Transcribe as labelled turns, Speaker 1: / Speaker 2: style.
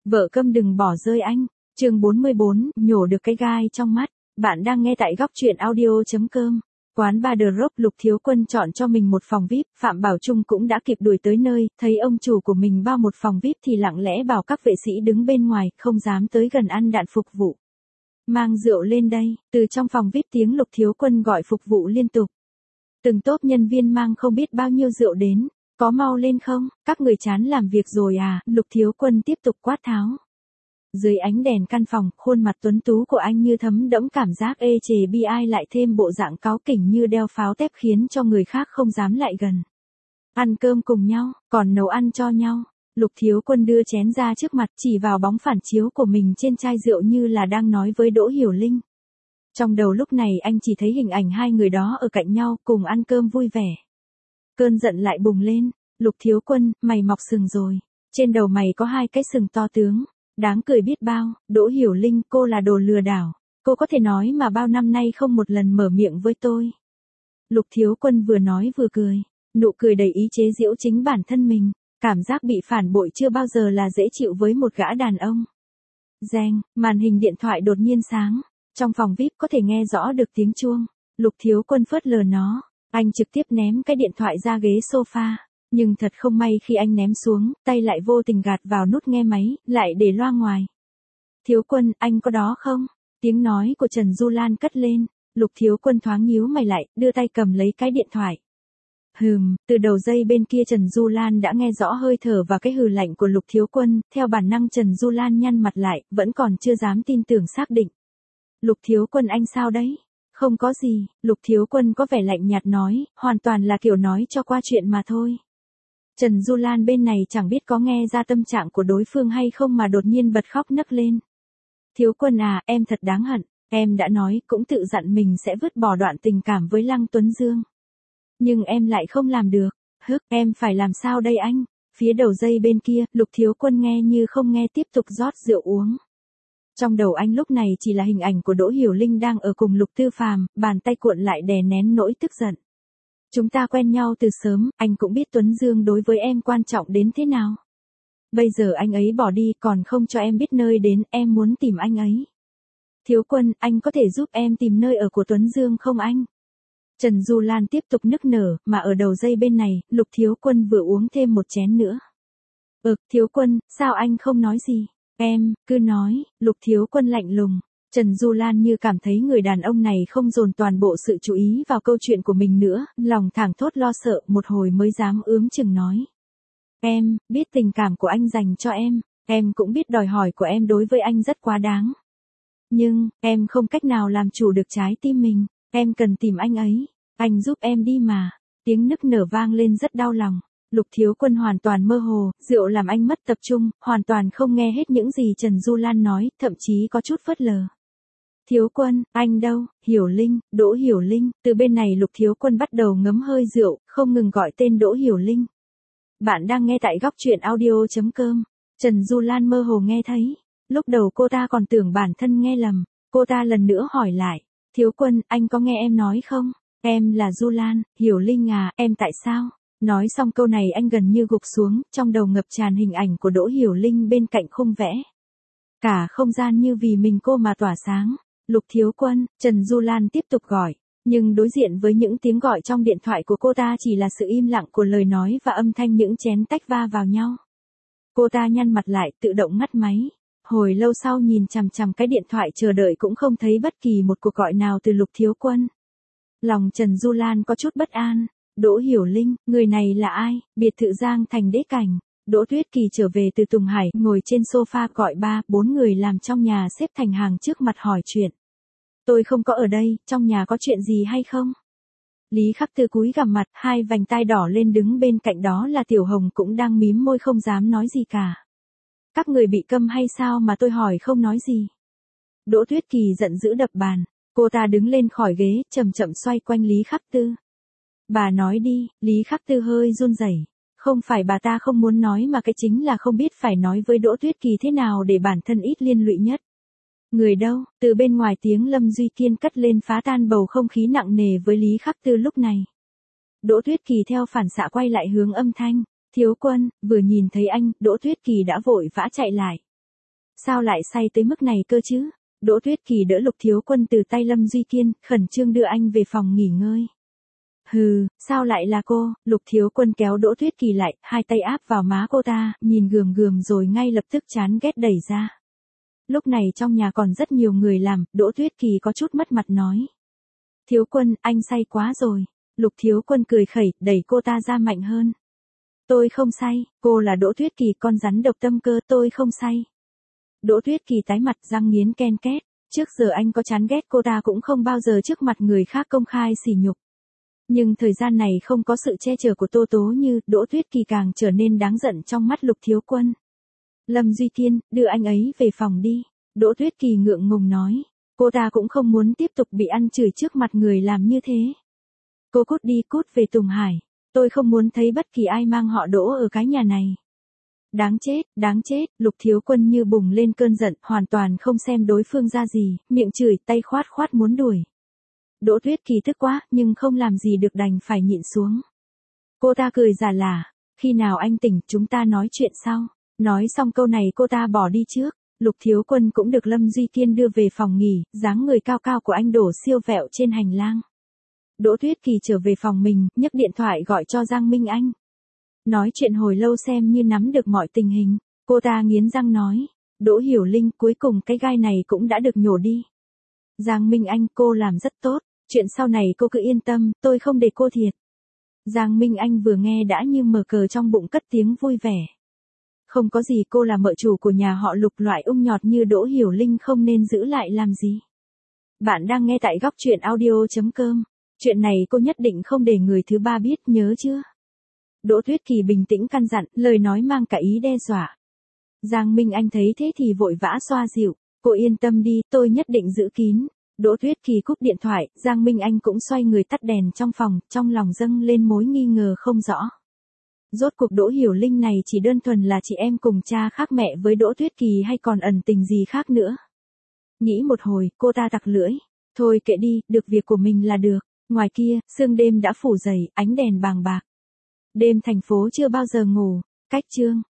Speaker 1: Vợ câm đừng bỏ rơi anh. Chương 44, nhổ được cái gai trong mắt. Bạn đang nghe tại góc truyện audio.com. Quán bar The Rock. Lục Thiếu Quân chọn cho mình một phòng VIP, Phạm Bảo Trung cũng đã kịp đuổi tới nơi, thấy ông chủ của mình bao một phòng VIP thì lặng lẽ bảo các vệ sĩ đứng bên ngoài, không dám tới gần ăn đạn phục vụ. Mang rượu lên đây. Từ trong phòng VIP tiếng Lục Thiếu Quân gọi phục vụ liên tục. Từng tốp nhân viên mang không biết bao nhiêu rượu đến. Có mau lên không, các người chán làm việc rồi à, Lục Thiếu Quân tiếp tục quát tháo. Dưới ánh đèn căn phòng, khuôn mặt tuấn tú của anh như thấm đẫm cảm giác ê chề bi ai lại thêm bộ dạng cáu kỉnh như đeo pháo tép khiến cho người khác không dám lại gần. Ăn cơm cùng nhau, còn nấu ăn cho nhau. Lục Thiếu Quân đưa chén ra trước mặt chỉ vào bóng phản chiếu của mình trên chai rượu như là đang nói với Đỗ Hiểu Linh. Trong đầu lúc này anh chỉ thấy hình ảnh hai người đó ở cạnh nhau cùng ăn cơm vui vẻ. Cơn giận lại bùng lên. Lục Thiếu Quân, mày mọc sừng rồi. Trên đầu mày có hai cái sừng to tướng. Đáng cười biết bao. Đỗ Hiểu Linh, cô là đồ lừa đảo. Cô có thể nói mà bao năm nay không một lần mở miệng với tôi. Lục Thiếu Quân vừa nói vừa cười. Nụ cười đầy ý chế giễu chính bản thân mình. Cảm giác bị phản bội chưa bao giờ là dễ chịu với một gã đàn ông. Reng, màn hình điện thoại đột nhiên sáng. Trong phòng VIP có thể nghe rõ được tiếng chuông. Lục Thiếu Quân phớt lờ nó. Anh trực tiếp ném cái điện thoại ra ghế sofa. Nhưng thật không may khi anh ném xuống, tay lại vô tình gạt vào nút nghe máy, lại để loa ngoài. Thiếu Quân, anh có đó không? Tiếng nói của Trần Du Lan cất lên. Lục Thiếu Quân thoáng nhíu mày lại, đưa tay cầm lấy cái điện thoại. Từ đầu dây bên kia Trần Du Lan đã nghe rõ hơi thở và cái hừ lạnh của Lục Thiếu Quân, theo bản năng Trần Du Lan nhăn mặt lại, vẫn còn chưa dám tin tưởng xác định. Lục Thiếu Quân anh sao đấy? Không có gì, Lục Thiếu Quân có vẻ lạnh nhạt nói, hoàn toàn là kiểu nói cho qua chuyện mà thôi. Trần Du Lan bên này chẳng biết có nghe ra tâm trạng của đối phương hay không mà đột nhiên bật khóc nấc lên. Thiếu Quân à, em thật đáng hận, em đã nói cũng tự dặn mình sẽ vứt bỏ đoạn tình cảm với Lăng Tuấn Dương. Nhưng em lại không làm được, em phải làm sao đây anh? Phía đầu dây bên kia, Lục Thiếu Quân nghe như không nghe tiếp tục rót rượu uống. Trong đầu anh lúc này chỉ là hình ảnh của Đỗ Hiểu Linh đang ở cùng Lục Tư Phàm, bàn tay cuộn lại đè nén nỗi tức giận. Chúng ta quen nhau từ sớm, anh cũng biết Tuấn Dương đối với em quan trọng đến thế nào. Bây giờ anh ấy bỏ đi còn không cho em biết nơi đến, em muốn tìm anh ấy. Thiếu Quân, anh có thể giúp em tìm nơi ở của Tuấn Dương không anh? Trần Du Lan tiếp tục nức nở, mà ở đầu dây bên này, Lục Thiếu Quân vừa uống thêm một chén nữa. Thiếu Quân, sao anh không nói gì? Em, cứ nói, Lục Thiếu Quân lạnh lùng. Trần Du Lan như cảm thấy người đàn ông này không dồn toàn bộ sự chú ý vào câu chuyện của mình nữa, lòng thảng thốt lo sợ, một hồi mới dám ướm chừng nói. Em, biết tình cảm của anh dành cho em cũng biết đòi hỏi của em đối với anh rất quá đáng. Nhưng, em không cách nào làm chủ được trái tim mình, em cần tìm anh ấy, anh giúp em đi mà. Tiếng nức nở vang lên rất đau lòng. Lục Thiếu Quân hoàn toàn mơ hồ, rượu làm anh mất tập trung, hoàn toàn không nghe hết những gì Trần Du Lan nói, thậm chí có chút phớt lờ. Thiếu Quân, anh đâu? Hiểu Linh, Đỗ Hiểu Linh. Từ bên này Lục Thiếu Quân bắt đầu ngấm hơi rượu, không ngừng gọi tên Đỗ Hiểu Linh. Bạn đang nghe tại góc truyện audio.com. Trần Du Lan mơ hồ nghe thấy. Lúc đầu cô ta còn tưởng bản thân nghe lầm. Cô ta lần nữa hỏi lại. Thiếu Quân, anh có nghe em nói không? Em là Du Lan, Hiểu Linh à, em tại sao? Nói xong câu này anh gần như gục xuống, trong đầu ngập tràn hình ảnh của Đỗ Hiểu Linh bên cạnh khung vẽ. Cả không gian như vì mình cô mà tỏa sáng. Lục Thiếu Quân, Trần Du Lan tiếp tục gọi, nhưng đối diện với những tiếng gọi trong điện thoại của cô ta chỉ là sự im lặng của lời nói và âm thanh những chén tách va vào nhau. Cô ta nhăn mặt lại, tự động ngắt máy. Hồi lâu sau nhìn chằm chằm cái điện thoại chờ đợi cũng không thấy bất kỳ một cuộc gọi nào từ Lục Thiếu Quân. Lòng Trần Du Lan có chút bất an. Đỗ Hiểu Linh, người này là ai? Biệt thự Giang Thành Đế Cảnh. Đỗ Tuyết Kỳ trở về từ Tùng Hải, ngồi trên sofa gọi 3-4 người làm trong nhà xếp thành hàng trước mặt hỏi chuyện. Tôi không có ở đây, trong nhà có chuyện gì hay không? Lý Khắc Tư cúi gằm mặt, hai vành tai đỏ lên, đứng bên cạnh đó là Tiểu Hồng cũng đang mím môi không dám nói gì cả. Các người bị câm hay sao mà tôi hỏi không nói gì? Đỗ Tuyết Kỳ giận dữ đập bàn. Cô ta đứng lên khỏi ghế, chậm chậm xoay quanh Lý Khắc Tư. Bà nói đi, Lý Khắc Tư hơi run rẩy. Không phải bà ta không muốn nói mà cái chính là không biết phải nói với Đỗ Tuyết Kỳ thế nào để bản thân ít liên lụy nhất. Người đâu? Từ bên ngoài tiếng Lâm Duy Kiên cất lên phá tan bầu không khí nặng nề với Lý Khắc Tư lúc này. Đỗ Tuyết Kỳ theo phản xạ quay lại hướng âm thanh. Thiếu Quân, vừa nhìn thấy anh, Đỗ Tuyết Kỳ đã vội vã chạy lại. Sao lại say tới mức này cơ chứ? Đỗ Tuyết Kỳ đỡ Lục Thiếu Quân từ tay Lâm Duy Kiên, khẩn trương đưa anh về phòng nghỉ ngơi. Hừ, sao lại là cô? Lục Thiếu Quân kéo Đỗ Tuyết Kỳ lại, hai tay áp vào má cô ta, nhìn gườm gườm rồi ngay lập tức chán ghét đẩy ra. Lúc này trong nhà còn rất nhiều người làm, Đỗ Tuyết Kỳ có chút mất mặt nói. Thiếu Quân, anh say quá rồi. Lục Thiếu Quân cười khẩy, đẩy cô ta ra mạnh hơn. Tôi không say, cô là Đỗ Tuyết Kỳ, con rắn độc tâm cơ, tôi không say. Đỗ Tuyết Kỳ tái mặt, răng nghiến ken két. Trước giờ anh có chán ghét cô ta cũng không bao giờ trước mặt người khác công khai sỉ nhục. Nhưng thời gian này không có sự che chở của Tô Tố Như, Đỗ Tuyết Kỳ càng trở nên đáng giận trong mắt Lục Thiếu Quân. Lâm Duy Kiên, đưa anh ấy về phòng đi. Đỗ Tuyết Kỳ ngượng ngùng nói. Cô ta cũng không muốn tiếp tục bị ăn chửi trước mặt người làm như thế. Cô cút đi, cút về Tùng Hải. Tôi không muốn thấy bất kỳ ai mang họ Đỗ ở cái nhà này. Đáng chết, Lục Thiếu Quân như bùng lên cơn giận, hoàn toàn không xem đối phương ra gì, miệng chửi, tay khoát khoát muốn đuổi. Đỗ Tuyết Kỳ tức quá, nhưng không làm gì được đành phải nhịn xuống. Cô ta cười giả lả, khi nào anh tỉnh chúng ta nói chuyện sau. Nói xong câu này cô ta bỏ đi trước. Lục Thiếu Quân cũng được Lâm Duy Kiên đưa về phòng nghỉ, dáng người cao cao của anh đổ siêu vẹo trên hành lang. Đỗ Tuyết Kỳ trở về phòng mình, nhấc điện thoại gọi cho Giang Minh Anh. Nói chuyện hồi lâu xem như nắm được mọi tình hình, cô ta nghiến răng nói. Đỗ Hiểu Linh, cuối cùng cái gai này cũng đã được nhổ đi. Giang Minh Anh, cô làm rất tốt, chuyện sau này cô cứ yên tâm, tôi không để cô thiệt. Giang Minh Anh vừa nghe đã như mở cờ trong bụng cất tiếng vui vẻ. Không có gì, cô là mợ chủ của nhà họ Lục, loại ung nhọt như Đỗ Hiểu Linh không nên giữ lại làm gì. Bạn đang nghe tại góc truyện audio.com. Chuyện này cô nhất định không để người thứ ba biết, nhớ chưa? Đỗ Tuyết Kỳ bình tĩnh căn dặn, lời nói mang cả ý đe dọa. Giang Minh Anh thấy thế thì vội vã xoa dịu. Cô yên tâm đi, tôi nhất định giữ kín. Đỗ Tuyết Kỳ cúp điện thoại, Giang Minh Anh cũng xoay người tắt đèn trong phòng, trong lòng dâng lên mối nghi ngờ không rõ. Rốt cuộc Đỗ Hiểu Linh này chỉ đơn thuần là chị em cùng cha khác mẹ với Đỗ Tuyết Kỳ hay còn ẩn tình gì khác nữa? Nghĩ một hồi, cô ta tặc lưỡi. Thôi kệ đi, được việc của mình là được. Ngoài kia, sương đêm đã phủ dày, ánh đèn bàng bạc. Đêm thành phố chưa bao giờ ngủ. Cách chương.